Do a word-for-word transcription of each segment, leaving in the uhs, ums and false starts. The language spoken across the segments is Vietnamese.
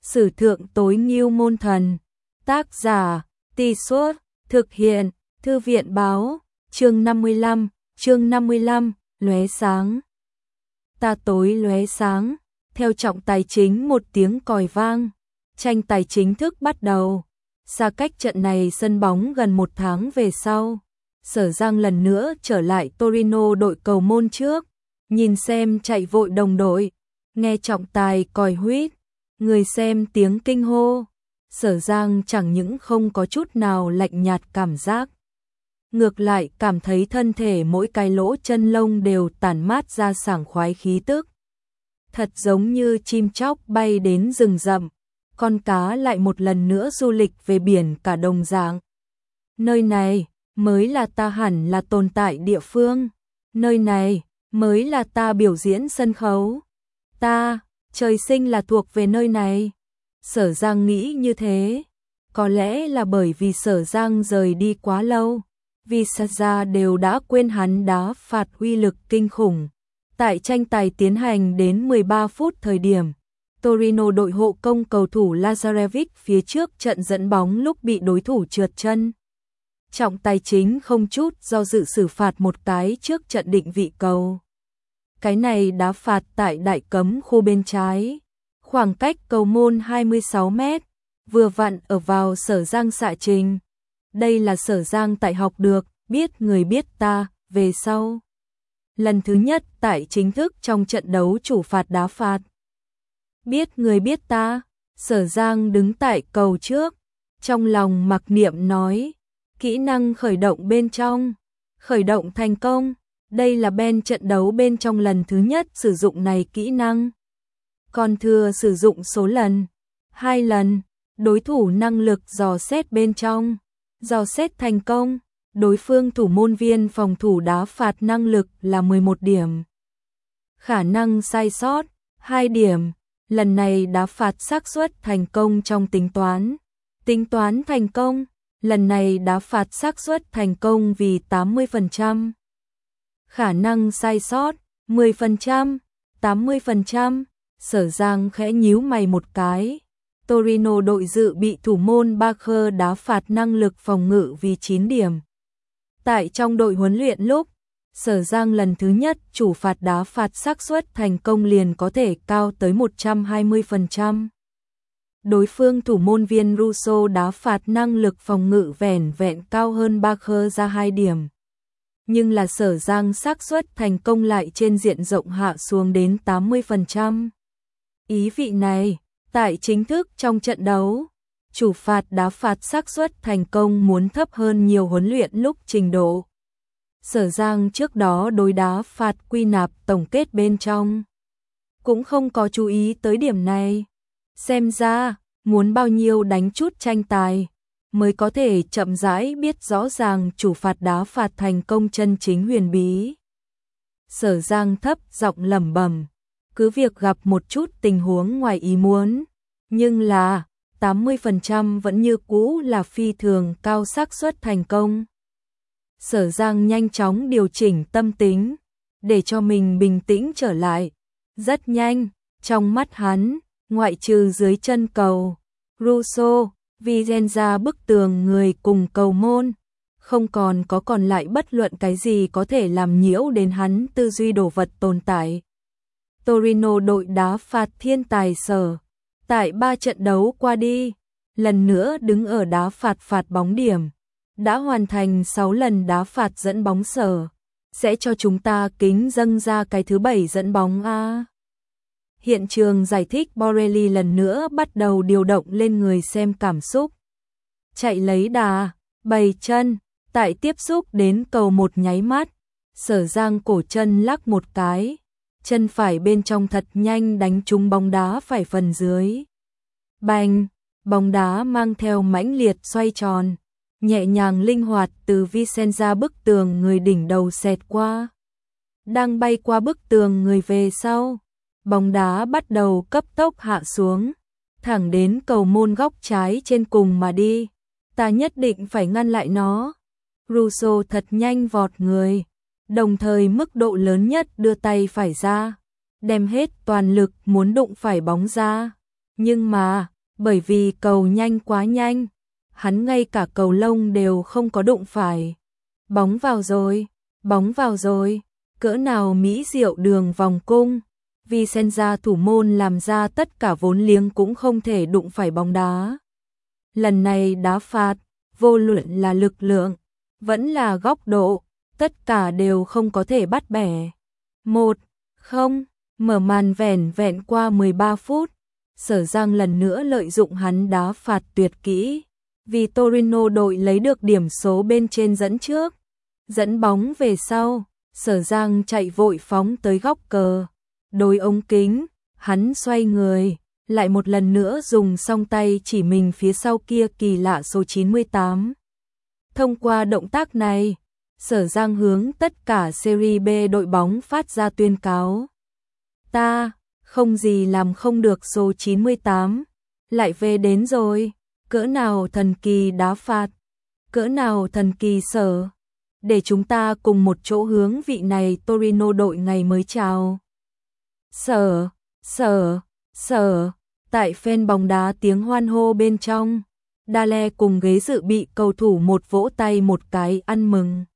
Sử thượng tối ngưu môn thần. Tác giả, Tì Suốt, thực hiện, Thư viện báo, chương năm mươi lăm, chương năm mươi lăm, lóe sáng. Ta tối lóe sáng, theo trọng tài chính một tiếng còi vang, tranh tài chính thức bắt đầu. Xa cách trận này sân bóng gần một tháng về sau, Sở Giang lần nữa trở lại Torino đội cầu môn trước, nhìn xem chạy vội đồng đội, nghe trọng tài còi huýt, người xem tiếng kinh hô. Sở Giang chẳng những không có chút nào lạnh nhạt cảm giác, ngược lại cảm thấy thân thể mỗi cái lỗ chân lông đều tản mát ra sảng khoái khí tức. Thật giống như chim chóc bay đến rừng rậm, con cá lại một lần nữa du lịch về biển cả đồng dạng. Nơi này mới là ta hẳn là tồn tại địa phương, nơi này mới là ta biểu diễn sân khấu. Ta, trời sinh là thuộc về nơi này. Sở Giang nghĩ như thế, có lẽ là bởi vì Sở Giang rời đi quá lâu, vì sát ra đều đã quên hắn đá phạt uy lực kinh khủng. Tại tranh tài tiến hành đến mười ba phút thời điểm, Torino đội hộ công cầu thủ Lazarevic phía trước trận dẫn bóng lúc bị đối thủ trượt chân. Trọng tài chính không chút do dự xử phạt một cái trước trận định vị cầu. Cái này đá phạt tại đại cấm khu bên trái, khoảng cách cầu môn hai mươi sáu mét, vừa vặn ở vào Sở Giang xạ trình. Đây là Sở Giang tại học được, biết người biết ta, về sau. Lần thứ nhất tại chính thức trong trận đấu chủ phạt đá phạt. Biết người biết ta, Sở Giang đứng tại cầu trước, trong lòng mặc niệm nói, kỹ năng khởi động bên trong, khởi động thành công. Đây là bên trận đấu bên trong lần thứ nhất sử dụng này kỹ năng. Còn thừa sử dụng số lần, hai lần, đối thủ năng lực dò xét bên trong, dò xét thành công, đối phương thủ môn viên phòng thủ đá phạt năng lực là mười một điểm. Khả năng sai sót, hai điểm, lần này đá phạt xác suất thành công trong tính toán. Tính toán thành công, lần này đá phạt xác suất thành công vì tám mươi phần trăm. Khả năng sai sót, mười phần trăm, tám mươi phần trăm. Sở Giang khẽ nhíu mày một cái. Torino đội dự bị thủ môn Barker đá phạt năng lực phòng ngự vì chín điểm. Tại trong đội huấn luyện lúc, Sở Giang lần thứ nhất chủ phạt đá phạt xác suất thành công liền có thể cao tới một trăm hai mươi phần trăm. Đối phương thủ môn viên Russo đá phạt năng lực phòng ngự vẻn vẹn cao hơn Barker ra hai điểm. Nhưng là Sở Giang xác suất thành công lại trên diện rộng hạ xuống đến tám mươi phần trăm. Ý vị này, tại chính thức trong trận đấu, chủ phạt đá phạt xác suất thành công muốn thấp hơn nhiều huấn luyện lúc trình độ. Sở Giang trước đó đối đá phạt quy nạp tổng kết bên trong, cũng không có chú ý tới điểm này. Xem ra, muốn bao nhiêu đánh chút tranh tài, mới có thể chậm rãi biết rõ ràng chủ phạt đá phạt thành công chân chính huyền bí. Sở Giang thấp giọng lẩm bẩm, cứ việc gặp một chút tình huống ngoài ý muốn, nhưng là tám mươi phần trăm vẫn như cũ là phi thường cao xác suất thành công. Sở Giang nhanh chóng điều chỉnh tâm tính, để cho mình bình tĩnh trở lại. Rất nhanh, trong mắt hắn, ngoại trừ dưới chân cầu, Russo, Vicenza bức tường người cùng cầu môn, không còn có còn lại bất luận cái gì có thể làm nhiễu đến hắn tư duy đồ vật tồn tại. Torino đội đá phạt thiên tài Sở, tại ba trận đấu qua đi, lần nữa đứng ở đá phạt phạt bóng điểm, đã hoàn thành sáu lần đá phạt dẫn bóng Sở, sẽ cho chúng ta kính dâng ra cái thứ bảy dẫn bóng a. Hiện trường giải thích Borelli lần nữa bắt đầu điều động lên người xem cảm xúc. Chạy lấy đà, bày chân, tại tiếp xúc đến cầu một nháy mắt, Sở Giang cổ chân lắc một cái, chân phải bên trong thật nhanh đánh trúng bóng đá phải phần dưới. Bành, bóng đá mang theo mãnh liệt xoay tròn, nhẹ nhàng linh hoạt từ Vicenza bức tường người đỉnh đầu xẹt qua. Đang bay qua bức tường người về sau, bóng đá bắt đầu cấp tốc hạ xuống, thẳng đến cầu môn góc trái trên cùng mà đi. Ta nhất định phải ngăn lại nó. Russo thật nhanh vọt người, đồng thời mức độ lớn nhất đưa tay phải ra, đem hết toàn lực muốn đụng phải bóng ra. Nhưng mà, bởi vì cầu nhanh quá nhanh, hắn ngay cả cầu lông đều không có đụng phải. Bóng vào rồi, bóng vào rồi, cỡ nào mỹ diệu đường vòng cung. Vicenza thủ môn làm ra tất cả vốn liếng cũng không thể đụng phải bóng đá. Lần này đá phạt, vô luận là lực lượng, vẫn là góc độ, tất cả đều không có thể bắt bẻ. Một, không, mở màn vẻn vẹn qua mười ba phút, Sở Giang lần nữa lợi dụng hắn đá phạt tuyệt kỹ. Vì Torino đội lấy được điểm số bên trên dẫn trước, dẫn bóng về sau, Sở Giang chạy vội phóng tới góc cờ. Đối ống kính, hắn xoay người, lại một lần nữa dùng song tay chỉ mình phía sau kia kỳ lạ số chín mươi tám. Thông qua động tác này, Sở Giang hướng tất cả Serie B đội bóng phát ra tuyên cáo. Ta, không gì làm không được số chín mươi tám, lại về đến rồi, cỡ nào thần kỳ đá phạt, cỡ nào thần kỳ Sở. Để chúng ta cùng một chỗ hướng vị này Torino đội ngày mới chào. Sở, sở, sở, tại fan bóng đá tiếng hoan hô bên trong, Dale cùng ghế dự bị cầu thủ một vỗ tay một cái ăn mừng.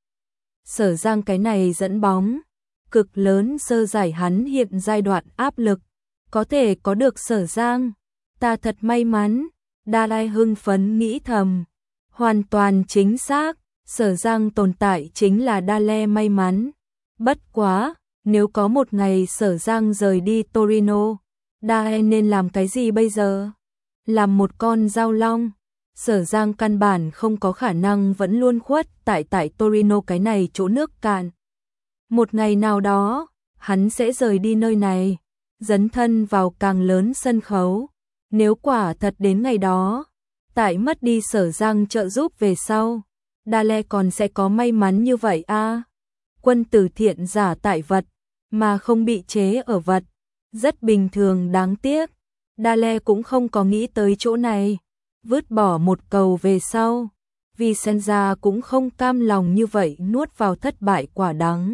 Sở Giang cái này dẫn bóng, cực lớn sơ giải hắn hiện giai đoạn áp lực, có thể có được Sở Giang, ta thật may mắn, Dale hưng phấn nghĩ thầm, hoàn toàn chính xác, Sở Giang tồn tại chính là Dale may mắn, bất quá. Nếu có một ngày Sở Giang rời đi Torino, Dale nên làm cái gì bây giờ? Làm một con dao long, Sở Giang căn bản không có khả năng vẫn luôn khuất tại tại Torino cái này chỗ nước cạn. Một ngày nào đó, hắn sẽ rời đi nơi này, dấn thân vào càng lớn sân khấu. Nếu quả thật đến ngày đó, tại mất đi Sở Giang trợ giúp về sau, Dale còn sẽ có may mắn như vậy à? Quân tử thiện giả tại vật, mà không bị chế ở vật, rất bình thường đáng tiếc. Dale cũng không có nghĩ tới chỗ này, vứt bỏ một cầu về sau, Vicenza cũng không cam lòng như vậy nuốt vào thất bại quả đắng.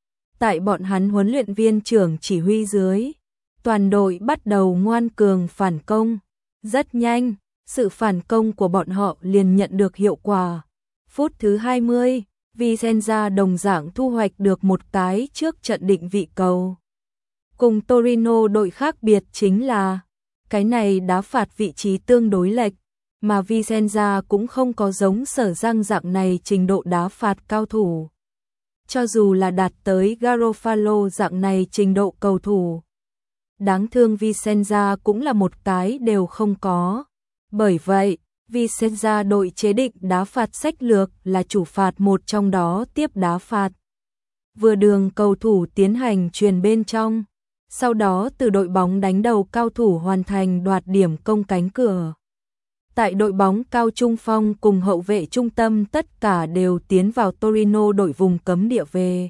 Tại bọn hắn huấn luyện viên trưởng chỉ huy dưới, toàn đội bắt đầu ngoan cường phản công, rất nhanh, sự phản công của bọn họ liền nhận được hiệu quả. Phút thứ hai mươi, Vicenza đồng dạng thu hoạch được một cái trước trận định vị cầu. Cùng Torino đội khác biệt chính là, cái này đá phạt vị trí tương đối lệch, mà Vicenza cũng không có giống Sở Giang dạng này trình độ đá phạt cao thủ. Cho dù là đạt tới Garofalo dạng này trình độ cầu thủ, đáng thương Vicenza cũng là một cái đều không có. Bởi vậy, Vicenza đội chế định đá phạt sách lược là chủ phạt một trong đó tiếp đá phạt. Vừa đường cầu thủ tiến hành chuyền bên trong, sau đó từ đội bóng đánh đầu cao thủ hoàn thành đoạt điểm công cánh cửa. Tại đội bóng cao trung phong cùng hậu vệ trung tâm tất cả đều tiến vào Torino đội vùng cấm địa về.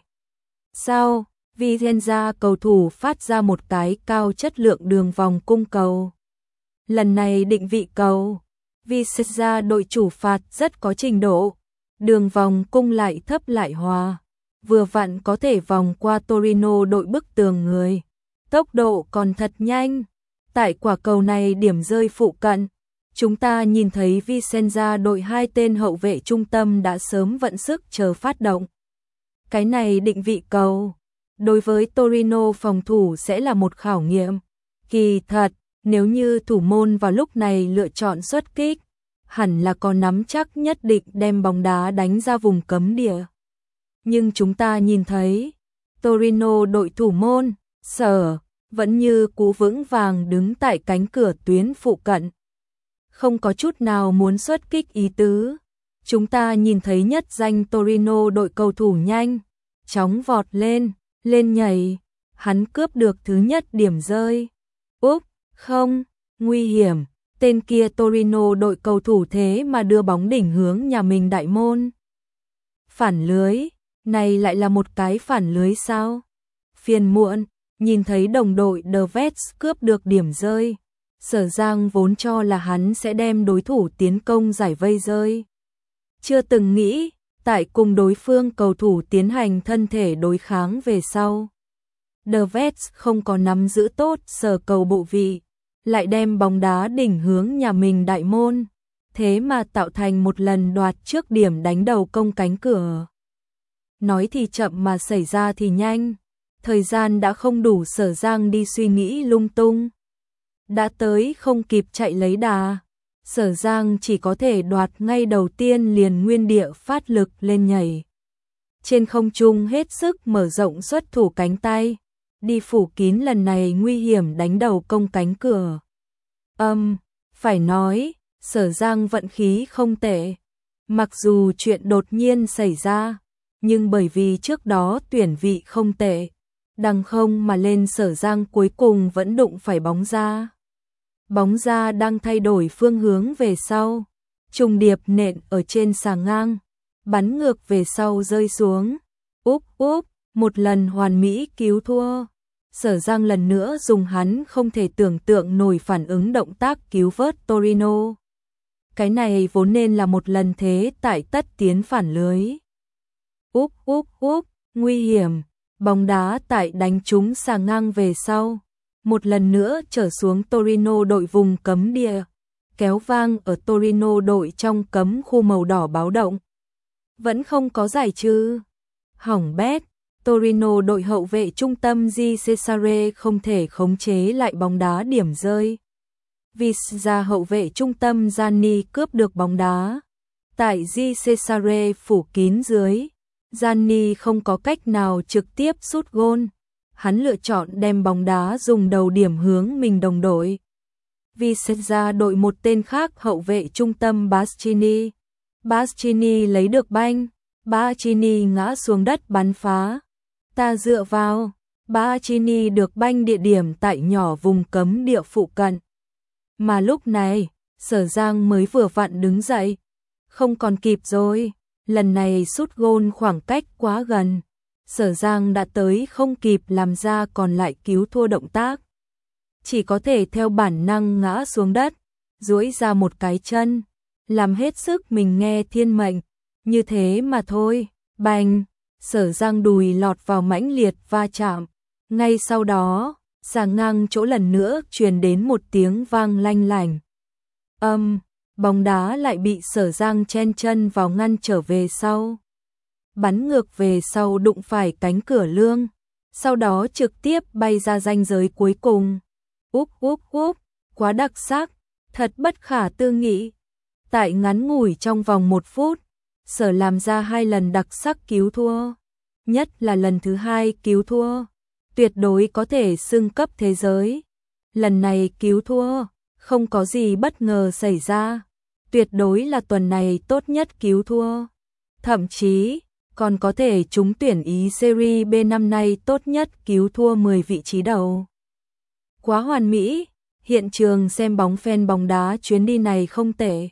Sau, Vicenza cầu thủ phát ra một cái cao chất lượng đường vòng cung cầu. Lần này định vị cầu, Vicenza đội chủ phạt rất có trình độ, đường vòng cung lại thấp lại hòa, vừa vặn có thể vòng qua Torino đội bức tường người, tốc độ còn thật nhanh. Tại quả cầu này điểm rơi phụ cận, chúng ta nhìn thấy Vicenza đội hai tên hậu vệ trung tâm đã sớm vận sức chờ phát động. Cái này định vị cầu, đối với Torino phòng thủ sẽ là một khảo nghiệm. Kỳ thật, nếu như thủ môn vào lúc này lựa chọn xuất kích, hẳn là có nắm chắc nhất định đem bóng đá đánh ra vùng cấm địa. Nhưng chúng ta nhìn thấy, Torino đội thủ môn, Sở, vẫn như cú vững vàng đứng tại cánh cửa tuyến phụ cận. Không có chút nào muốn xuất kích ý tứ. Chúng ta nhìn thấy nhất danh Torino đội cầu thủ nhanh, chóng vọt lên, lên nhảy, hắn cướp được thứ nhất điểm rơi. Úp, không, nguy hiểm, tên kia Torino đội cầu thủ thế mà đưa bóng đỉnh hướng nhà mình đại môn. Phản lưới, này lại là một cái phản lưới sao? Phiền muộn, nhìn thấy đồng đội The Vets cướp được điểm rơi. Sở Giang vốn cho là hắn sẽ đem đối thủ tiến công giải vây rơi. Chưa từng nghĩ, tại cùng đối phương cầu thủ tiến hành thân thể đối kháng về sau. The Vets không có nắm giữ tốt sở cầu bộ vị, lại đem bóng đá đỉnh hướng nhà mình đại môn, thế mà tạo thành một lần đoạt trước điểm đánh đầu công cánh cửa. Nói thì chậm mà xảy ra thì nhanh, thời gian đã không đủ Sở Giang đi suy nghĩ lung tung. Đã tới không kịp chạy lấy đà, Sở Giang chỉ có thể đoạt ngay đầu tiên liền nguyên địa phát lực lên nhảy. Trên không trung hết sức mở rộng xuất thủ cánh tay, đi phủ kín lần này nguy hiểm đánh đầu công cánh cửa. Âm, um, phải nói, Sở Giang vận khí không tệ. Mặc dù chuyện đột nhiên xảy ra, nhưng bởi vì trước đó tuyển vị không tệ, đằng không mà lên Sở Giang cuối cùng vẫn đụng phải bóng ra. Bóng ra đang thay đổi phương hướng về sau, trùng điệp nện ở trên xà ngang, bắn ngược về sau rơi xuống. Úp úp, một lần hoàn mỹ cứu thua. Sở Giang lần nữa dùng hắn không thể tưởng tượng nổi phản ứng động tác cứu vớt Torino. Cái này vốn nên là một lần thế tại tất tiến phản lưới. Úp úp úp, nguy hiểm, bóng đá tại đánh trúng xà ngang về sau. Một lần nữa trở xuống Torino đội vùng cấm địa, kéo vang ở Torino đội trong cấm khu màu đỏ báo động. Vẫn không có giải chứ. Hỏng bét, Torino đội hậu vệ trung tâm Di Cesare không thể khống chế lại bóng đá điểm rơi. Vì ra hậu vệ trung tâm Gianni cướp được bóng đá. Tại Di Cesare phủ kín dưới, Gianni không có cách nào trực tiếp sút gôn. Hắn lựa chọn đem bóng đá dùng đầu điểm hướng mình đồng đội. Vì ra đội một tên khác hậu vệ trung tâm Baschini. Baschini lấy được banh, Baschini ngã xuống đất bắn phá. Ta dựa vào, Baschini được banh địa điểm tại nhỏ vùng cấm địa phụ cận. Mà lúc này, Sở Giang mới vừa vặn đứng dậy. Không còn kịp rồi, lần này sút gôn khoảng cách quá gần. Sở Giang đã tới không kịp làm ra còn lại cứu thua động tác. Chỉ có thể theo bản năng ngã xuống đất, duỗi ra một cái chân, làm hết sức mình nghe thiên mệnh, như thế mà thôi. Bành, Sở Giang đùi lọt vào mãnh liệt va chạm. Ngay sau đó, xà ngang chỗ lần nữa truyền đến một tiếng vang lanh lảnh. Âm, um, bóng đá lại bị Sở Giang chen chân vào ngăn trở về sau. Bắn ngược về sau đụng phải cánh cửa lương, sau đó trực tiếp bay ra ranh giới cuối cùng. Úp úp úp, quá đặc sắc, thật bất khả tư nghị. Tại ngắn ngủi trong vòng một phút, Sở làm ra hai lần đặc sắc cứu thua, nhất là lần thứ hai cứu thua, tuyệt đối có thể xưng cấp thế giới. Lần này cứu thua, không có gì bất ngờ xảy ra, tuyệt đối là tuần này tốt nhất cứu thua. Thậm chí, còn có thể trúng tuyển Ý Serie B năm nay tốt nhất cứu thua mười vị trí đầu. Quá hoàn mỹ, hiện trường xem bóng fan bóng đá chuyến đi này không tệ.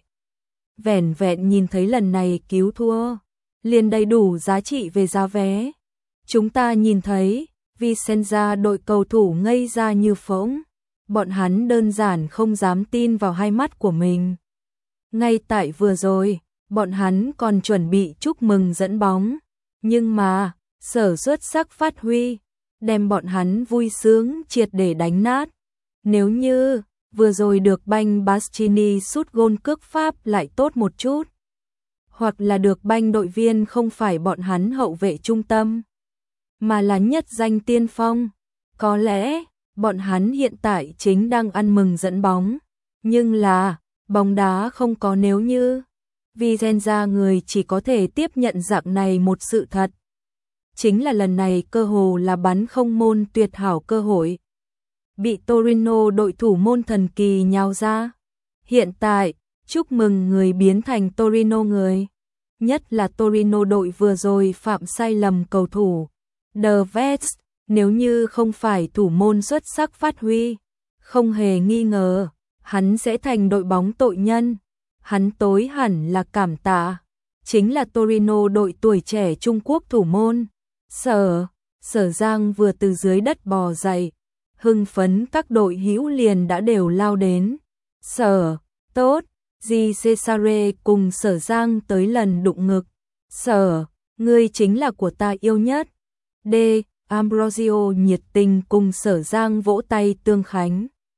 Vẻn vẹn nhìn thấy lần này cứu thua, liền đầy đủ giá trị về giá vé. Chúng ta nhìn thấy, Vicenza đội cầu thủ ngây ra như phỗng, bọn hắn đơn giản không dám tin vào hai mắt của mình. Ngay tại vừa rồi, bọn hắn còn chuẩn bị chúc mừng dẫn bóng, nhưng mà, Sở xuất sắc phát huy, đem bọn hắn vui sướng triệt để đánh nát. Nếu như, vừa rồi được banh Baschini sút gôn cước pháp lại tốt một chút, hoặc là được banh đội viên không phải bọn hắn hậu vệ trung tâm, mà là nhất danh tiên phong, có lẽ, bọn hắn hiện tại chính đang ăn mừng dẫn bóng. Nhưng là, bóng đá không có nếu như. Vicenza người chỉ có thể tiếp nhận dạng này một sự thật. Chính là lần này cơ hồ là bắn không môn tuyệt hảo cơ hội. Bị Torino đội thủ môn thần kỳ nhào ra. Hiện tại, chúc mừng người biến thành Torino người. Nhất là Torino đội vừa rồi phạm sai lầm cầu thủ. The Vets, nếu như không phải thủ môn xuất sắc phát huy, không hề nghi ngờ, hắn sẽ thành đội bóng tội nhân. Hắn tối hẳn là cảm tạ, chính là Torino đội tuổi trẻ Trung Quốc thủ môn. Sở, Sở Giang vừa từ dưới đất bò dậy, hưng phấn các đội hữu liền đã đều lao đến. Sở, tốt, Di Cesare cùng Sở Giang tới lần đụng ngực. Sở, ngươi chính là của ta yêu nhất. D. Ambrosio nhiệt tình cùng Sở Giang vỗ tay tương khánh.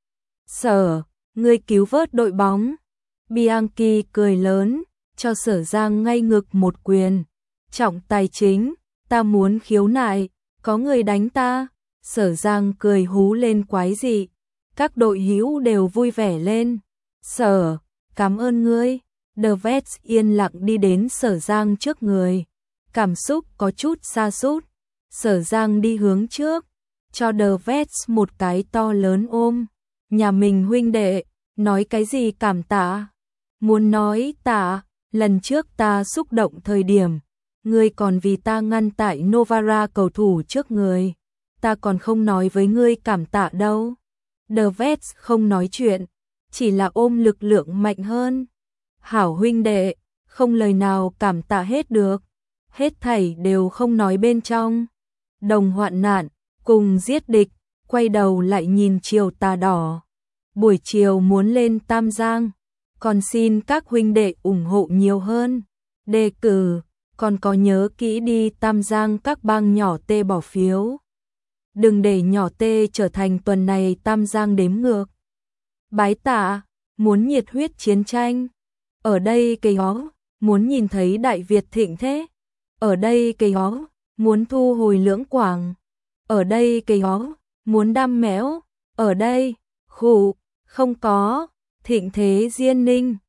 Sở, ngươi cứu vớt đội bóng. Bianchi cười lớn, cho Sở Giang ngay ngực một quyền. Trọng tài chính, ta muốn khiếu nại, có người đánh ta. Sở Giang cười hú lên quái dị. Các đội hữu đều vui vẻ lên. Sở, cảm ơn ngươi. The Vets yên lặng đi đến Sở Giang trước người. Cảm xúc có chút sa sút. Sở Giang đi hướng trước, cho The Vets một cái to lớn ôm. Nhà mình huynh đệ, nói cái gì cảm tạ? Muốn nói tạ, lần trước ta xúc động thời điểm, ngươi còn vì ta ngăn tại Novara cầu thủ trước người. Ta còn không nói với ngươi cảm tạ đâu. The Vets không nói chuyện, chỉ là ôm lực lượng mạnh hơn. Hảo huynh đệ, không lời nào cảm tạ hết được. Hết thảy đều không nói bên trong. Đồng hoạn nạn, cùng giết địch, quay đầu lại nhìn chiều tà đỏ. Buổi chiều muốn lên Tam Giang, còn xin các huynh đệ ủng hộ nhiều hơn. Đề cử, còn có nhớ kỹ đi Tam Giang các bang nhỏ tê bỏ phiếu. Đừng để nhỏ tê trở thành tuần này Tam Giang đếm ngược. Bái tạ, muốn nhiệt huyết chiến tranh. Ở đây cây ó, muốn nhìn thấy Đại Việt thịnh thế. Ở đây cây ó, muốn thu hồi Lưỡng Quảng. Ở đây cây ó, muốn đam méo. Ở đây, khụ, không có, thịnh thế Diên Ninh.